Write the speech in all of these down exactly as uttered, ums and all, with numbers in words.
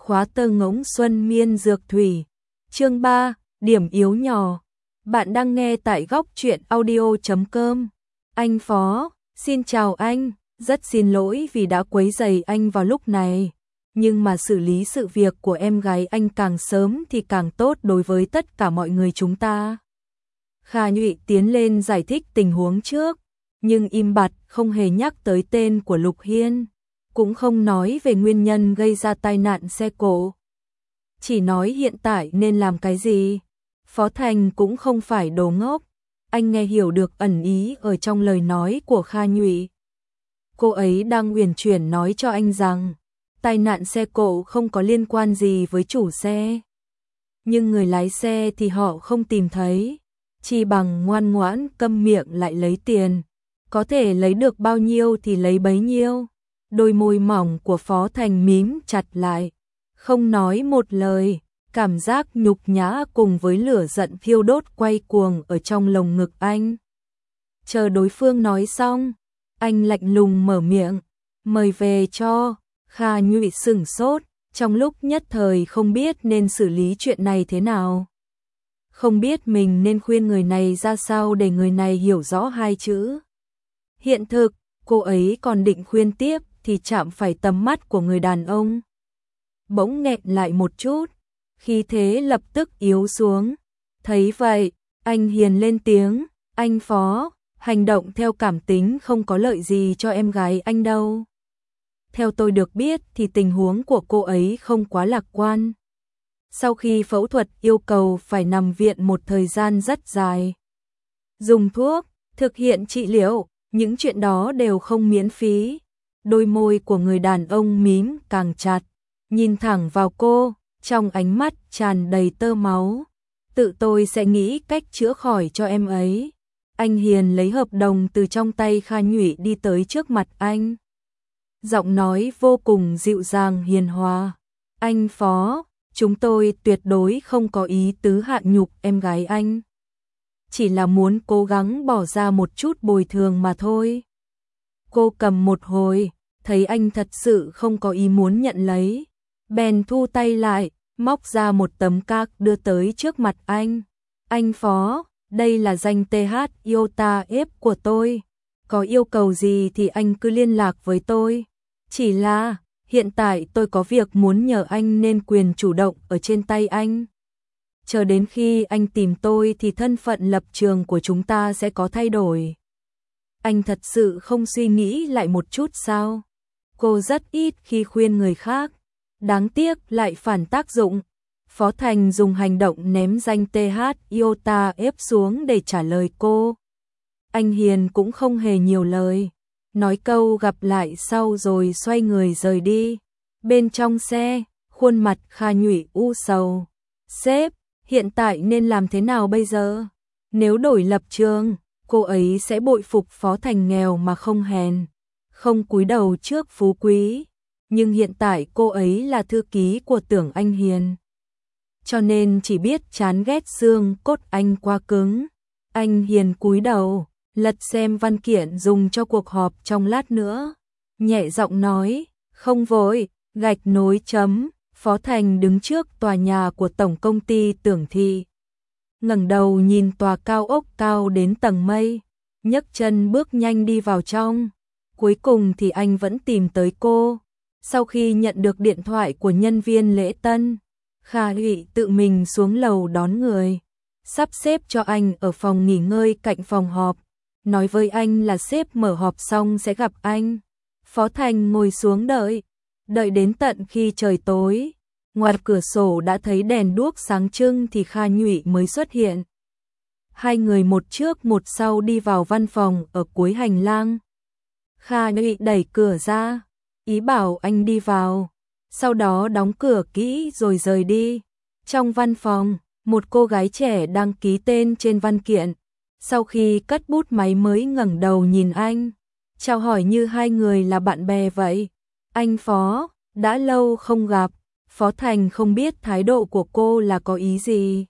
khóa tơ ngỗng xuân miên dược thủy. Chương ba, điểm yếu nhỏ. Bạn đang nghe tại góc truyện audio chấm com. Anh Phó, xin chào anh, rất xin lỗi vì đã quấy rầy anh vào lúc này. Nhưng mà xử lý sự việc của em gái anh càng sớm thì càng tốt đối với tất cả mọi người chúng ta. Kha Nhụy tiến lên giải thích tình huống trước, nhưng im bặt không hề nhắc tới tên của Lục Hiên, cũng không nói về nguyên nhân gây ra tai nạn xe cộ. Chỉ nói hiện tại nên làm cái gì. Phó Thành cũng không phải đồ ngốc, anh nghe hiểu được ẩn ý ở trong lời nói của Kha Nhụy. Cô ấy đang uyển chuyển nói cho anh rằng tai nạn xe cộ không có liên quan gì với chủ xe. Nhưng người lái xe thì họ không tìm thấy, chỉ bằng ngoan ngoãn câm miệng lại lấy tiền. Có thể lấy được bao nhiêu thì lấy bấy nhiêu. Đôi môi mỏng của Phó Thành mím chặt lại, không nói một lời, cảm giác nhục nhã cùng với lửa giận thiêu đốt quay cuồng ở trong lồng ngực anh. Chờ đối phương nói xong, anh lạnh lùng mở miệng, mời về cho. Kha Nhụy sửng sốt, trong lúc nhất thời không biết nên xử lý chuyện này thế nào. Không biết mình nên khuyên người này ra sao để người này hiểu rõ hai chữ. Hiện thực, cô ấy còn định khuyên tiếp thì chạm phải tầm mắt của người đàn ông. Bỗng nghẹn lại một chút, khí thế lập tức yếu xuống. Thấy vậy, anh hiền lên tiếng, anh Phó, hành động theo cảm tính không có lợi gì cho em gái anh đâu. Theo tôi được biết thì tình huống của cô ấy không quá lạc quan. Sau khi phẫu thuật yêu cầu phải nằm viện một thời gian rất dài. Dùng thuốc, thực hiện trị liệu, những chuyện đó đều không miễn phí. Đôi môi của người đàn ông mím càng chặt, nhìn thẳng vào cô, trong ánh mắt tràn đầy tơ máu. Tự tôi sẽ nghĩ cách chữa khỏi cho em ấy. Anh hiền lấy hợp đồng từ trong tay Kha Nhụy đi tới trước mặt anh. Giọng nói vô cùng dịu dàng hiền hòa. Anh Phó, chúng tôi tuyệt đối không có ý tứ hạ nhục em gái anh. Chỉ là muốn cố gắng bỏ ra một chút bồi thường mà thôi. Cô cầm một hồi, thấy anh thật sự không có ý muốn nhận lấy. Bèn thu tay lại, móc ra một tấm card đưa tới trước mặt anh. Anh Phó, đây là danh tê hát Iota F của tôi. Có yêu cầu gì thì anh cứ liên lạc với tôi. Chỉ là, hiện tại tôi có việc muốn nhờ anh nên quyền chủ động ở trên tay anh. Chờ đến khi anh tìm tôi thì thân phận lập trường của chúng ta sẽ có thay đổi. Anh thật sự không suy nghĩ lại một chút sao? Cô rất ít khi khuyên người khác. Đáng tiếc lại phản tác dụng. Phó Thành dùng hành động ném danh tê hát Iota F xuống để trả lời cô. Anh hiền cũng không hề nhiều lời. Nói câu gặp lại sau rồi xoay người rời đi. Bên trong xe, khuôn mặt Kha Nhụy u sầu. Sếp, hiện tại nên làm thế nào bây giờ? Nếu đổi lập trường, cô ấy sẽ bội phục Phó Thành nghèo mà không hèn, không cúi đầu trước phú quý. Nhưng hiện tại cô ấy là thư ký của Tưởng Anh Hiền, cho nên chỉ biết chán ghét xương cốt anh quá cứng. Anh Hiền cúi đầu, lật xem văn kiện dùng cho cuộc họp trong lát nữa. Nhẹ giọng nói, không vội, gạch nối chấm. Phó Thành đứng trước tòa nhà của tổng công ty Tưởng Thị. Ngẩng đầu nhìn tòa cao ốc cao đến tầng mây, nhấc chân bước nhanh đi vào trong. Cuối cùng thì anh vẫn tìm tới cô. Sau khi nhận được điện thoại của nhân viên lễ tân, Kha Nhụy tự mình xuống lầu đón người, sắp xếp cho anh ở phòng nghỉ ngơi cạnh phòng họp, nói với anh là sếp mở họp xong sẽ gặp anh. Phó Thành ngồi xuống đợi, đợi đến tận khi trời tối, ngoài cửa sổ đã thấy đèn đuốc sáng trưng thì Kha Nhụy mới xuất hiện. Hai người một trước một sau đi vào văn phòng ở cuối hành lang. Kha Nhụy đẩy cửa ra, ý bảo anh đi vào, sau đó đóng cửa kỹ rồi rời đi. Trong văn phòng, một cô gái trẻ đang ký tên trên văn kiện. Sau khi cất bút máy mới ngẩng đầu nhìn anh, chào hỏi như hai người là bạn bè vậy. Anh Phó, đã lâu không gặp. Phó Thành không biết thái độ của cô là có ý gì,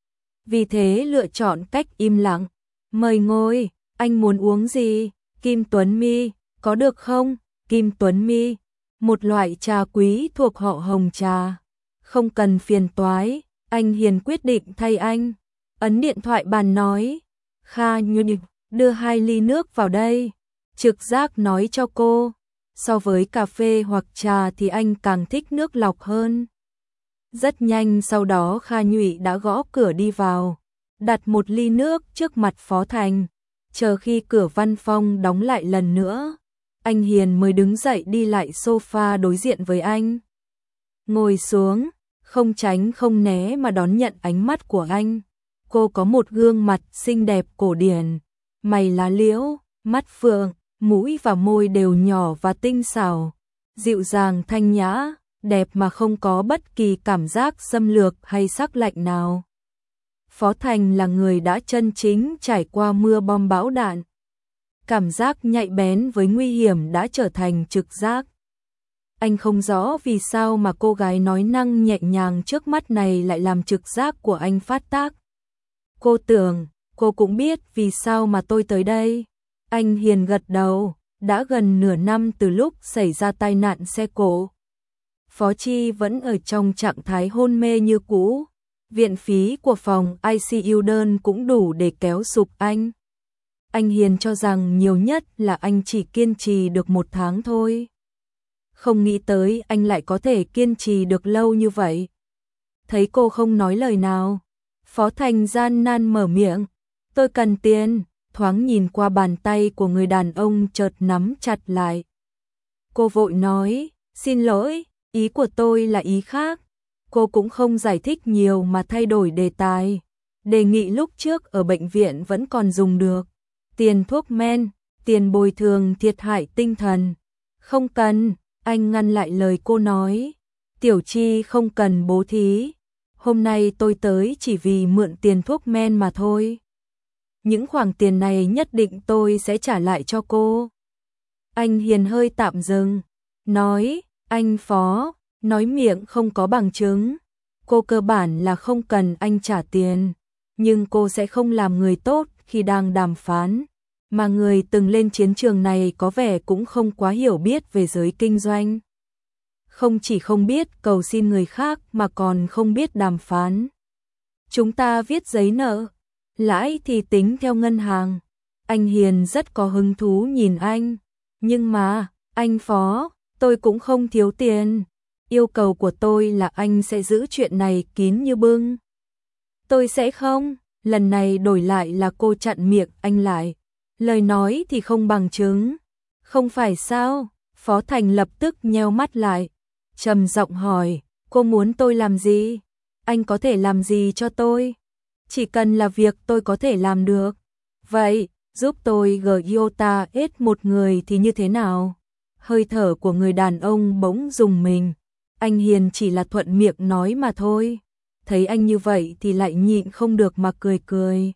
vì thế lựa chọn cách im lặng. Mời ngồi, anh muốn uống gì? Kim Tuấn Mi, có được không? Kim Tuấn Mi, một loại trà quý thuộc họ Hồng trà. Không cần phiền toái, anh Hiền quyết định thay anh. Ấn điện thoại bàn nói, Kha Nhu, đưa hai ly nước vào đây. Trực giác nói cho cô, so với cà phê hoặc trà thì anh càng thích nước lọc hơn. Rất nhanh sau đó Kha Nhụy đã gõ cửa đi vào, đặt một ly nước trước mặt Phó Thành. Chờ khi cửa văn phòng đóng lại lần nữa, anh Hiền mới đứng dậy đi lại sofa đối diện với anh. Ngồi xuống, không tránh không né mà đón nhận ánh mắt của anh. Cô có một gương mặt xinh đẹp cổ điển, mày lá liễu, mắt phượng, mũi và môi đều nhỏ và tinh xảo, dịu dàng thanh nhã, đẹp mà không có bất kỳ cảm giác xâm lược hay sắc lạnh nào. Phó Thành là người đã chân chính trải qua mưa bom bão đạn. Cảm giác nhạy bén với nguy hiểm đã trở thành trực giác. Anh không rõ vì sao mà cô gái nói năng nhẹ nhàng trước mắt này lại làm trực giác của anh phát tác. Cô tưởng, cô cũng biết vì sao mà tôi tới đây. Anh Hiền gật đầu, đã gần nửa năm từ lúc xảy ra tai nạn xe cộ. Phó Chi vẫn ở trong trạng thái hôn mê như cũ. Viện phí của phòng i xê u đơn cũng đủ để kéo sụp anh. Anh Hiền cho rằng nhiều nhất là anh chỉ kiên trì được một tháng thôi. Không nghĩ tới anh lại có thể kiên trì được lâu như vậy. Thấy cô không nói lời nào, Phó Thành gian nan mở miệng. Tôi cần tiền, thoáng nhìn qua bàn tay của người đàn ông chợt nắm chặt lại. Cô vội nói, xin lỗi, ý của tôi là ý khác. Cô cũng không giải thích nhiều mà thay đổi đề tài. Đề nghị lúc trước ở bệnh viện vẫn còn dùng được. Tiền thuốc men, tiền bồi thường thiệt hại tinh thần. Không cần, anh ngăn lại lời cô nói. Tiểu Chi không cần bố thí. Hôm nay tôi tới chỉ vì mượn tiền thuốc men mà thôi. Những khoản tiền này nhất định tôi sẽ trả lại cho cô. Anh Hiền hơi tạm dừng, nói, anh Phó, nói miệng không có bằng chứng. Cô cơ bản là không cần anh trả tiền, nhưng cô sẽ không làm người tốt khi đang đàm phán. Mà người từng lên chiến trường này có vẻ cũng không quá hiểu biết về giới kinh doanh. Không chỉ không biết cầu xin người khác mà còn không biết đàm phán. Chúng ta viết giấy nợ, lãi thì tính theo ngân hàng. Anh Hiền rất có hứng thú nhìn anh. Nhưng mà, anh Phó, tôi cũng không thiếu tiền. Yêu cầu của tôi là anh sẽ giữ chuyện này kín như bưng. Tôi sẽ không, lần này đổi lại là cô chặn miệng anh lại. Lời nói thì không bằng chứng. Không phải sao? Phó Thành lập tức nheo mắt lại, trầm giọng hỏi, cô muốn tôi làm gì? Anh có thể làm gì cho tôi? Chỉ cần là việc tôi có thể làm được. Vậy, giúp tôi gờ iota ết một người thì như thế nào? Hơi thở của người đàn ông bỗng rùng mình. Anh Hiền chỉ là thuận miệng nói mà thôi. Thấy anh như vậy thì lại nhịn không được mà cười cười.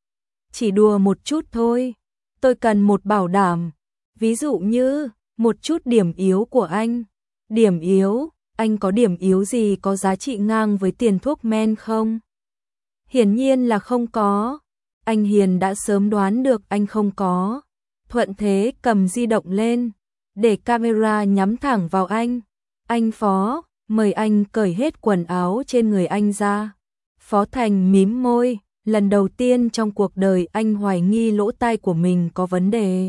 Chỉ đùa một chút thôi. Tôi cần một bảo đảm. Ví dụ như, một chút điểm yếu của anh. Điểm yếu? Anh có điểm yếu gì có giá trị ngang với tiền thuốc men không? Hiển nhiên là không có. Anh Hiền đã sớm đoán được anh không có. Thuận thế cầm di động lên, để camera nhắm thẳng vào anh. Anh Phó, mời anh cởi hết quần áo trên người anh ra. Phó Thành mím môi, lần đầu tiên trong cuộc đời anh hoài nghi lỗ tai của mình có vấn đề.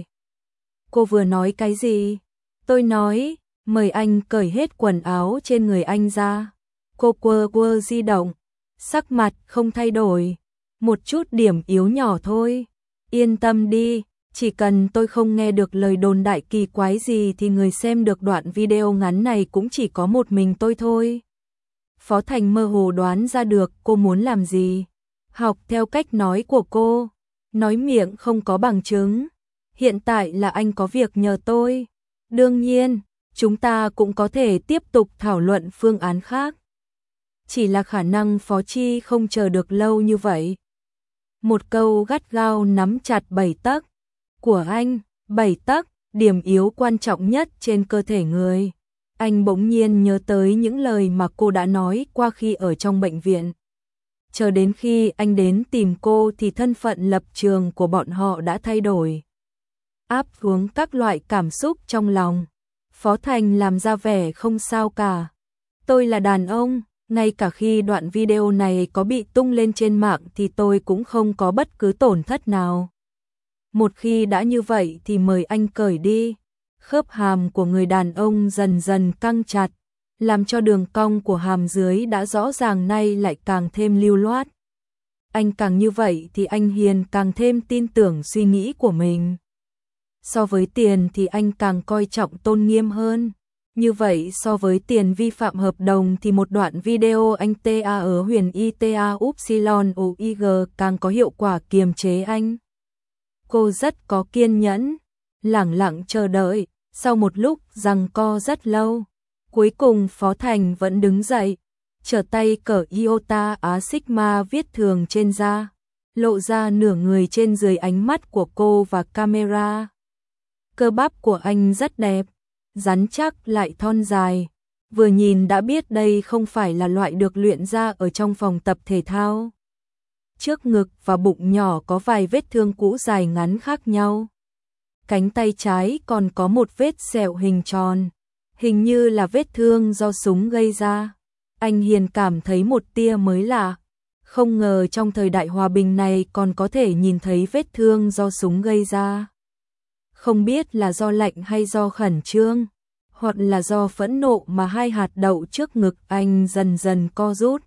Cô vừa nói cái gì? Tôi nói, mời anh cởi hết quần áo trên người anh ra. Cô quơ quơ di động, sắc mặt không thay đổi. Một chút điểm yếu nhỏ thôi. Yên tâm đi, chỉ cần tôi không nghe được lời đồn đại kỳ quái gì thì người xem được đoạn video ngắn này cũng chỉ có một mình tôi thôi. Phó Thành mơ hồ đoán ra được cô muốn làm gì. Học theo cách nói của cô. Nói miệng không có bằng chứng. Hiện tại là anh có việc nhờ tôi. Đương nhiên, chúng ta cũng có thể tiếp tục thảo luận phương án khác. Chỉ là khả năng Phó Chi không chờ được lâu như vậy. Một câu gắt gao nắm chặt bảy tấc của anh, bảy tấc, điểm yếu quan trọng nhất trên cơ thể người. Anh bỗng nhiên nhớ tới những lời mà cô đã nói qua khi ở trong bệnh viện. Chờ đến khi anh đến tìm cô thì thân phận lập trường của bọn họ đã thay đổi. Áp xuống các loại cảm xúc trong lòng. Phó Thành làm ra vẻ không sao cả. Tôi là đàn ông, Ngay cả khi đoạn video này có bị tung lên trên mạng thì tôi cũng không có bất cứ tổn thất nào. Một khi đã như vậy thì mời anh cởi đi. Khớp hàm của người đàn ông dần dần căng chặt, làm cho đường cong của hàm dưới đã rõ ràng nay lại càng thêm lưu loát. Anh càng như vậy thì anh Hiền càng thêm tin tưởng suy nghĩ của mình. So với tiền thì anh càng coi trọng tôn nghiêm hơn. Như vậy so với tiền vi phạm hợp đồng thì một đoạn video anh tê a ở huyền i tê a upsilon u i g càng có hiệu quả kiềm chế anh. Cô rất có kiên nhẫn, lẳng lặng chờ đợi, sau một lúc giằng co rất lâu. Cuối cùng Phó Thành vẫn đứng dậy, trở tay cởi iota á sigma viết thường trên da, lộ ra nửa người trên dưới ánh mắt của cô và camera. Cơ bắp của anh rất đẹp, rắn chắc lại thon dài, vừa nhìn đã biết đây không phải là loại được luyện ra ở trong phòng tập thể thao. Trước ngực và bụng nhỏ có vài vết thương cũ dài ngắn khác nhau. Cánh tay trái còn có một vết sẹo hình tròn, hình như là vết thương do súng gây ra. Anh Hiền cảm thấy một tia mới lạ, không ngờ trong thời đại hòa bình này còn có thể nhìn thấy vết thương do súng gây ra. Không biết là do lạnh hay do khẩn trương, hoặc là do phẫn nộ mà hai hạt đậu trước ngực anh dần dần co rút,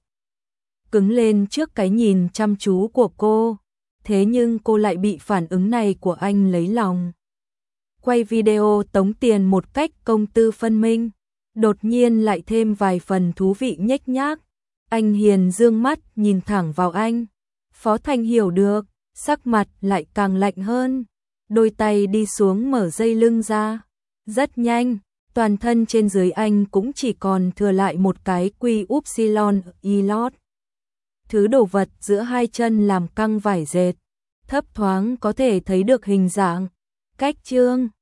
cứng lên trước cái nhìn chăm chú của cô. Thế nhưng cô lại bị phản ứng này của anh lấy lòng. Quay video tống tiền một cách công tư phân minh, đột nhiên lại thêm vài phần thú vị nhếch nhác. Anh Hiền dương mắt nhìn thẳng vào anh. Phó Thành hiểu được, sắc mặt lại càng lạnh hơn. Đôi tay đi xuống mở dây lưng ra. Rất nhanh, toàn thân trên dưới anh cũng chỉ còn thừa lại một cái quy upsilon ilot. Thứ đồ vật giữa hai chân làm căng vải dệt, thấp thoáng có thể thấy được hình dạng, cách chương.